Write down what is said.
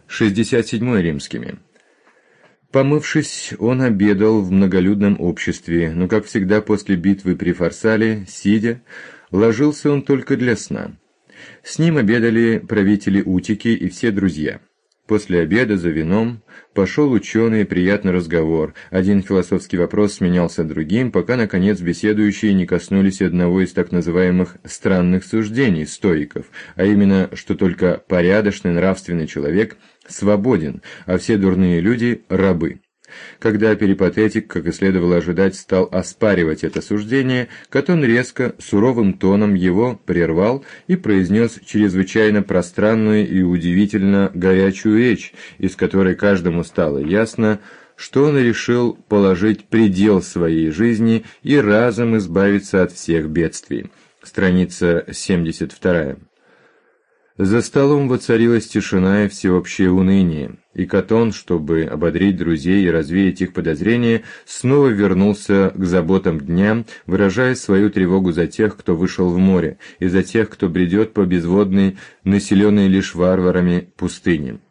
67 римскими. Помывшись, он обедал в многолюдном обществе, но, как всегда после битвы при Фарсале, сидя, ложился он только для сна. С ним обедали правители Утики и все друзья. После обеда за вином пошел ученый приятный разговор. Один философский вопрос сменялся другим, пока, наконец, беседующие не коснулись одного из так называемых «странных суждений» стоиков, а именно, что только порядочный нравственный человек свободен, а все дурные люди – рабы. Когда перипатетик, как и следовало ожидать, стал оспаривать это суждение, Катон резко, суровым тоном его прервал и произнес чрезвычайно пространную и удивительно горячую речь, из которой каждому стало ясно, что он решил положить предел своей жизни и разом избавиться от всех бедствий. Страница 72. За столом воцарилась тишина и всеобщее уныние, и Катон, чтобы ободрить друзей и развеять их подозрения, снова вернулся к заботам дня, выражая свою тревогу за тех, кто вышел в море, и за тех, кто бредет по безводной, населенной лишь варварами, пустыне.